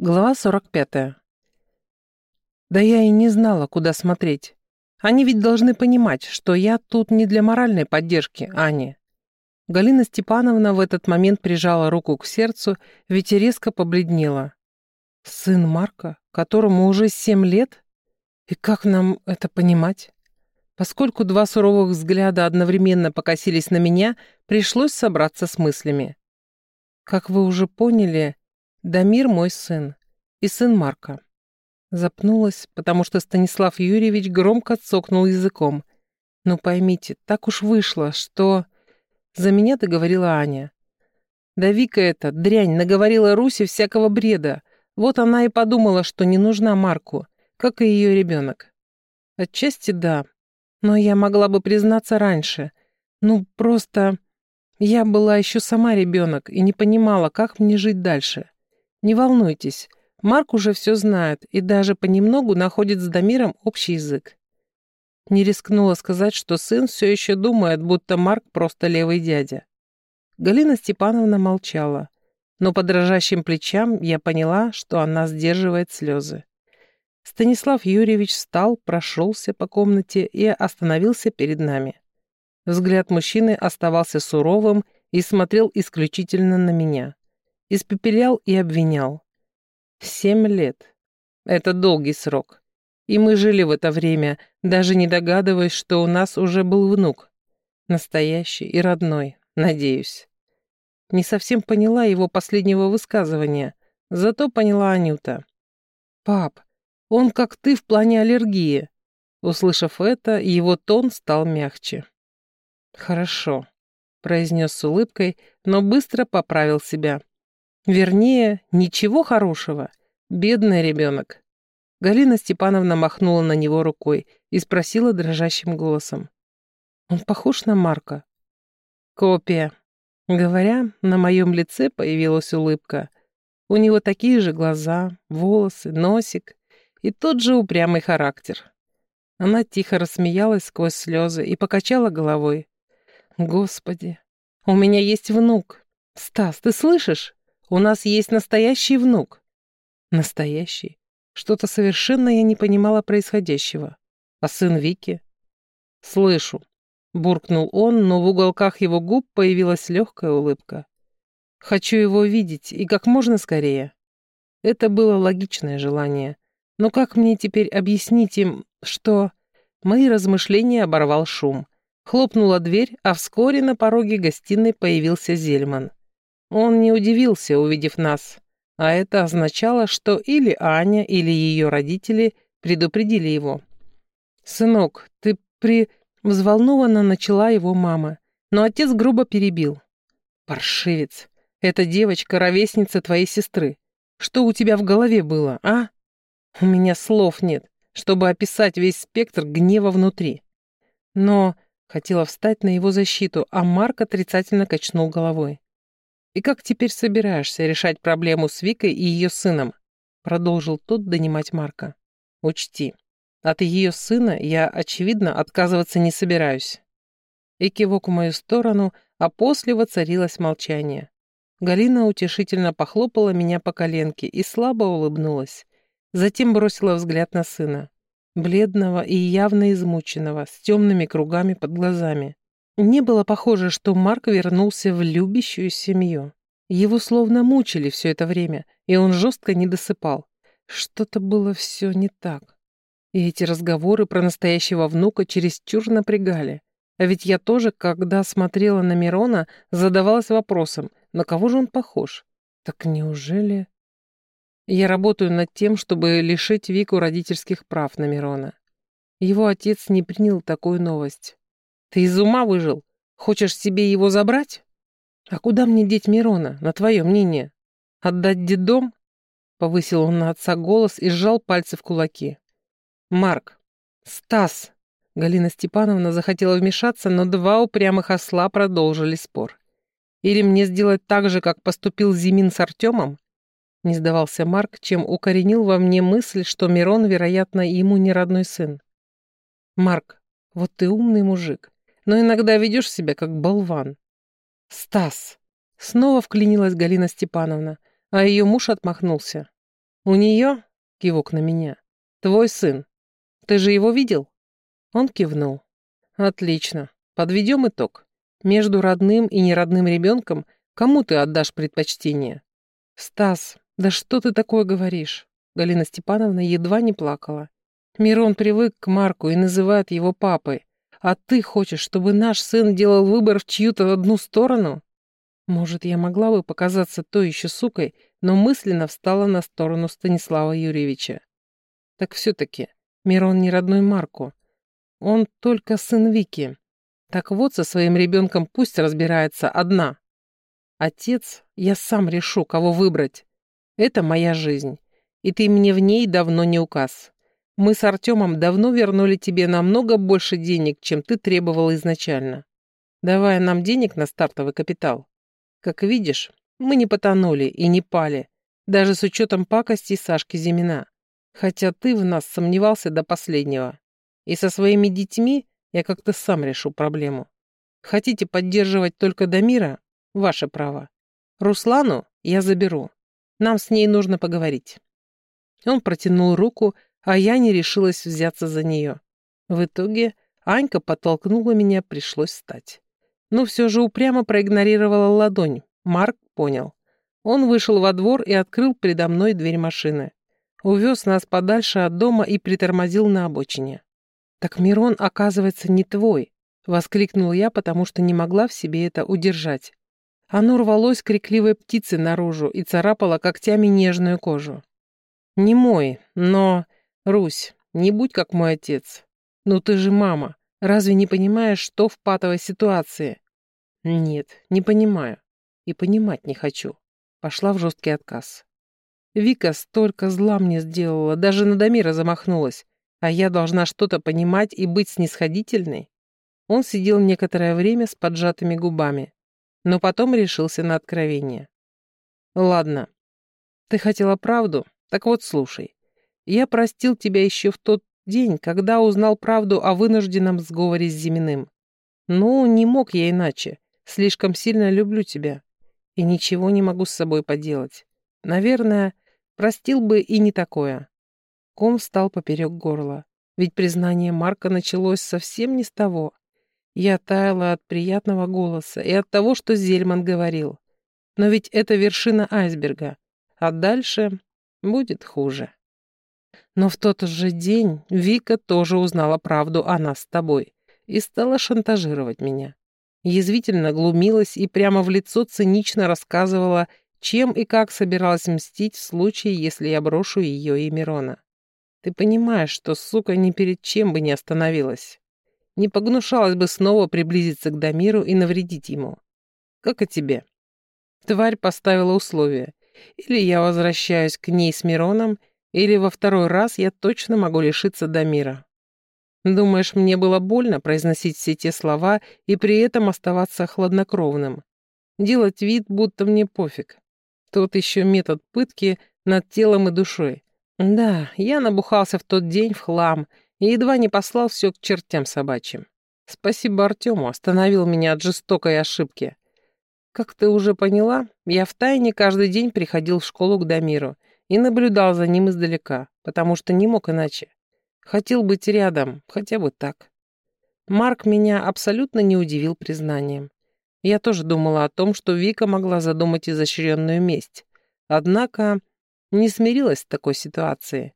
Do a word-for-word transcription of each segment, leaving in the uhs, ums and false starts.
Глава сорок пятая. Да я и не знала, куда смотреть. Они ведь должны понимать, что я тут не для моральной поддержки, Ани. Галина Степановна в этот момент прижала руку к сердцу, ведь и резко побледнела. Сын Марка, которому уже семь лет? И как нам это понимать? Поскольку два суровых взгляда одновременно покосились на меня, пришлось собраться с мыслями. Как вы уже поняли, Дамир мой сын и сын Марка. Запнулась, потому что Станислав Юрьевич громко цокнул языком. Ну поймите, так уж вышло, что... За меня договорила Аня. Да Вика эта, дрянь, наговорила Русе всякого бреда. Вот она и подумала, что не нужна Марку, как и ее ребенок. Отчасти да, но я могла бы признаться раньше. Ну просто... Я была еще сама ребенок и не понимала, как мне жить дальше. Не волнуйтесь, Марк уже все знает и даже понемногу находит с Дамиром общий язык. Не рискнула сказать, что сын все еще думает, будто Марк просто левый дядя. Галина Степановна молчала, но по дрожащим плечам я поняла, что она сдерживает слезы. Станислав Юрьевич встал, прошелся по комнате и остановился перед нами. Взгляд мужчины оставался суровым и смотрел исключительно на меня. Испепелял и обвинял. Семь лет. Это долгий срок. И мы жили в это время, даже не догадываясь, что у нас уже был внук. Настоящий и родной, надеюсь. Не совсем поняла его последнего высказывания, зато поняла Анюта. «Пап, он как ты в плане аллергии». Услышав это, его тон стал мягче. «Хорошо», — произнес с улыбкой, но быстро поправил себя. Вернее, ничего хорошего. Бедный ребенок. Галина Степановна махнула на него рукой и спросила дрожащим голосом. Он похож на Марка? Копия. Говоря, на моем лице появилась улыбка. У него такие же глаза, волосы, носик и тот же упрямый характер. Она тихо рассмеялась сквозь слезы и покачала головой. Господи, у меня есть внук. Стас, ты слышишь? У нас есть настоящий внук. Настоящий? Что-то совершенно я не понимала происходящего. А сын Вики? Слышу. Буркнул он, но в уголках его губ появилась легкая улыбка. Хочу его видеть, и как можно скорее. Это было логичное желание. Но как мне теперь объяснить им, что... Мои размышления оборвал шум. Хлопнула дверь, а вскоре на пороге гостиной появился Зельман. Он не удивился, увидев нас, а это означало, что или Аня, или ее родители предупредили его. «Сынок, ты при...» — взволнованно начала его мама, но отец грубо перебил. «Паршивец, эта девочка — ровесница твоей сестры. Что у тебя в голове было, а? У меня слов нет, чтобы описать весь спектр гнева внутри». Но хотела встать на его защиту, а Марк отрицательно качнул головой. «И как теперь собираешься решать проблему с Викой и ее сыном?» Продолжил тот донимать Марка. «Учти, от ее сына я, очевидно, отказываться не собираюсь». И кивок в мою сторону, а после воцарилось молчание. Галина утешительно похлопала меня по коленке и слабо улыбнулась. Затем бросила взгляд на сына. Бледного и явно измученного, с темными кругами под глазами. Не было похоже, что Марк вернулся в любящую семью. Его словно мучили все это время, и он жестко не досыпал. Что-то было все не так. И эти разговоры про настоящего внука чересчур напрягали. А ведь я тоже, когда смотрела на Мирона, задавалась вопросом, на кого же он похож? Так неужели... Я работаю над тем, чтобы лишить Вику родительских прав на Мирона. Его отец не принял такую новость. Ты из ума выжил? Хочешь себе его забрать? А куда мне деть Мирона, на твое мнение? Отдать детдом? Повысил он на отца голос и сжал пальцы в кулаки. Марк! Стас! Галина Степановна захотела вмешаться, но два упрямых осла продолжили спор. Или мне сделать так же, как поступил Зимин с Артемом? Не сдавался Марк, чем укоренил во мне мысль, что Мирон, вероятно, ему не родной сын. Марк, вот ты умный мужик, но иногда ведешь себя как болван. Стас! Снова вклинилась Галина Степановна, а ее муж отмахнулся. У нее, кивок на меня, твой сын. Ты же его видел? Он кивнул. Отлично. Подведем итог. Между родным и неродным ребенком кому ты отдашь предпочтение? Стас, да что ты такое говоришь? Галина Степановна едва не плакала. Мирон привык к Марку и называет его папой. А ты хочешь, чтобы наш сын делал выбор в чью-то одну сторону? Может, я могла бы показаться той еще сукой, но мысленно встала на сторону Станислава Юрьевича. Так все-таки, Мирон не родной Марку. Он только сын Вики. Так вот, со своим ребенком пусть разбирается одна. Отец, я сам решу, кого выбрать. Это моя жизнь, и ты мне в ней давно не указ. Мы с Артемом давно вернули тебе намного больше денег, чем ты требовал изначально, давая нам денег на стартовый капитал. Как видишь, мы не потонули и не пали, даже с учетом пакостей Сашки Зимина, хотя ты в нас сомневался до последнего. И со своими детьми я как-то сам решу проблему. Хотите поддерживать только Дамира? Ваше право. Руслану я заберу. Нам с ней нужно поговорить. Он протянул руку, а я не решилась взяться за нее. В итоге Анька подтолкнула меня, пришлось встать. Но все же упрямо проигнорировала ладонь. Марк понял. Он вышел во двор и открыл передо мной дверь машины. Увез нас подальше от дома и притормозил на обочине. «Так Мирон, оказывается, не твой!» — воскликнул я, потому что не могла в себе это удержать. Оно рвалось крикливой птицей наружу и царапало когтями нежную кожу. «Не мой, но... Русь, не будь как мой отец. Ну ты же мама, разве не понимаешь, что в патовой ситуации?» «Нет, не понимаю. И понимать не хочу». Пошла в жесткий отказ. Вика столько зла мне сделала, даже на Дамира замахнулась, а я должна что-то понимать и быть снисходительной. Он сидел некоторое время с поджатыми губами, но потом решился на откровение. «Ладно, ты хотела правду? Так вот слушай. Я простил тебя еще в тот день, когда узнал правду о вынужденном сговоре с Зиминым. Ну, не мог я иначе. Слишком сильно люблю тебя. И ничего не могу с собой поделать. Наверное, простил бы и не такое». Ком встал поперек горла. Ведь признание Марка началось совсем не с того. Я таяла от приятного голоса и от того, что Зельман говорил. Но ведь это вершина айсберга, а дальше будет хуже. Но в тот же день Вика тоже узнала правду о нас с тобой и стала шантажировать меня. Язвительно глумилась и прямо в лицо цинично рассказывала, чем и как собиралась мстить в случае, если я брошу ее и Мирона. Ты понимаешь, что сука ни перед чем бы не остановилась. Не погнушалась бы снова приблизиться к Дамиру и навредить ему. Как и тебе. Тварь поставила условия. Или я возвращаюсь к ней с Мироном, или во второй раз я точно могу лишиться Дамира. Думаешь, мне было больно произносить все те слова и при этом оставаться хладнокровным? Делать вид, будто мне пофиг. Тот еще метод пытки над телом и душой. Да, я набухался в тот день в хлам и едва не послал все к чертям собачьим. Спасибо Артему, остановил меня от жестокой ошибки. Как ты уже поняла, я втайне каждый день приходил в школу к Дамиру и наблюдал за ним издалека, потому что не мог иначе. Хотел быть рядом, хотя бы так. Марк меня абсолютно не удивил признанием. Я тоже думала о том, что Вика могла задумать изощренную месть. Однако не смирилась с такой ситуацией.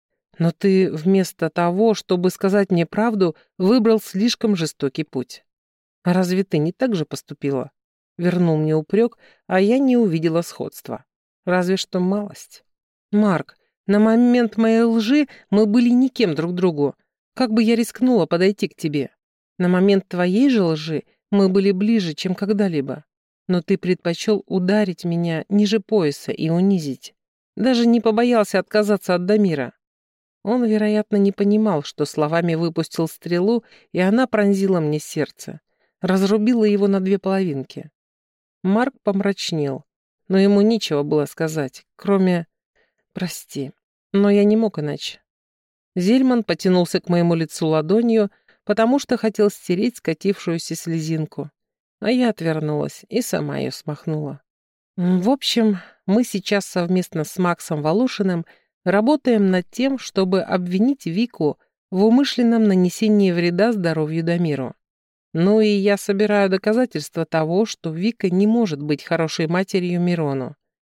Но ты вместо того, чтобы сказать мне правду, выбрал слишком жестокий путь. А разве ты не так же поступила? Вернул мне упрек, а я не увидела сходства. Разве что малость. Марк, на момент моей лжи мы были никем друг другу. Как бы я рискнула подойти к тебе? На момент твоей же лжи мы были ближе, чем когда-либо. Но ты предпочел ударить меня ниже пояса и унизить. Даже не побоялся отказаться от Дамира. Он, вероятно, не понимал, что словами выпустил стрелу, и она пронзила мне сердце. Разрубила его на две половинки. Марк помрачнел, но ему нечего было сказать, кроме «прости, но я не мог иначе». Зельман потянулся к моему лицу ладонью, потому что хотел стереть скатившуюся слезинку. А я отвернулась и сама ее смахнула. М, В общем, мы сейчас совместно с Максом Волошиным работаем над тем, чтобы обвинить Вику в умышленном нанесении вреда здоровью Дамиру. Ну и я собираю доказательства того, что Вика не может быть хорошей матерью Мирону.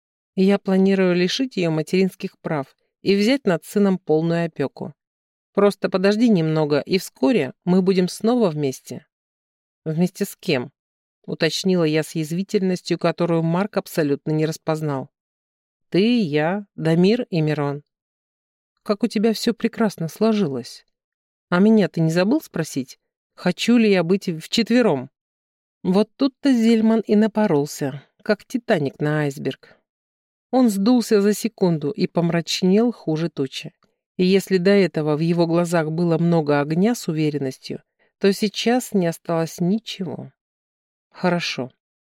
Я планирую лишить ее материнских прав и взять над сыном полную опеку. Просто подожди немного, и вскоре мы будем снова вместе. Вместе с кем? Уточнила я с язвительностью, которую Марк абсолютно не распознал. Ты, я, Дамир и Мирон. Как у тебя все прекрасно сложилось. А меня ты не забыл спросить, хочу ли я быть вчетвером? Вот тут-то Зельман и напоролся, как Титаник на айсберг. Он сдулся за секунду и помрачнел хуже тучи. И если до этого в его глазах было много огня с уверенностью, то сейчас не осталось ничего. Хорошо.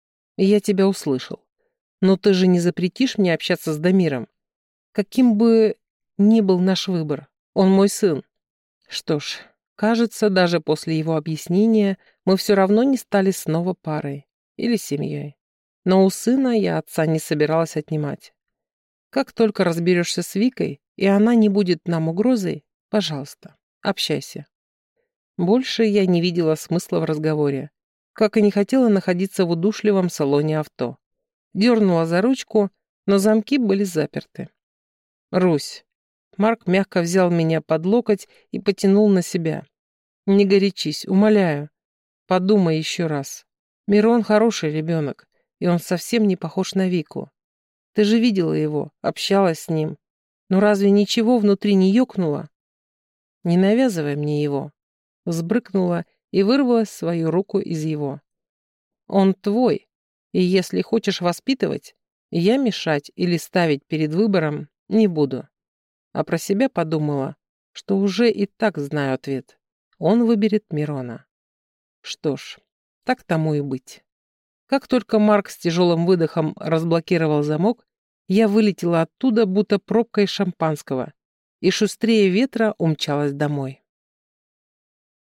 Я тебя услышал. Но ты же не запретишь мне общаться с Дамиром? Каким бы ни был наш выбор, он мой сын. Что ж, кажется, даже после его объяснения мы все равно не стали снова парой или семьей. Но у сына я отца не собиралась отнимать. Как только разберешься с Викой, и она не будет нам угрозой, пожалуйста, общайся. Больше я не видела смысла в разговоре, как и не хотела находиться в удушливом салоне авто. Дернула за ручку, но замки были заперты. «Русь». Марк мягко взял меня под локоть и потянул на себя. «Не горячись, умоляю. Подумай еще раз. Мирон хороший ребенок, и он совсем не похож на Вику. Ты же видела его, общалась с ним. Но разве ничего внутри не ёкнуло? Не навязывай мне его». Взбрыкнула и вырвала свою руку из его. «Он твой, и если хочешь воспитывать, я мешать или ставить перед выбором не буду». А про себя подумала, что уже и так знаю ответ. Он выберет Мирона. Что ж, так тому и быть. Как только Марк с тяжелым выдохом разблокировал замок, я вылетела оттуда, будто пробка из шампанского, и шустрее ветра умчалась домой.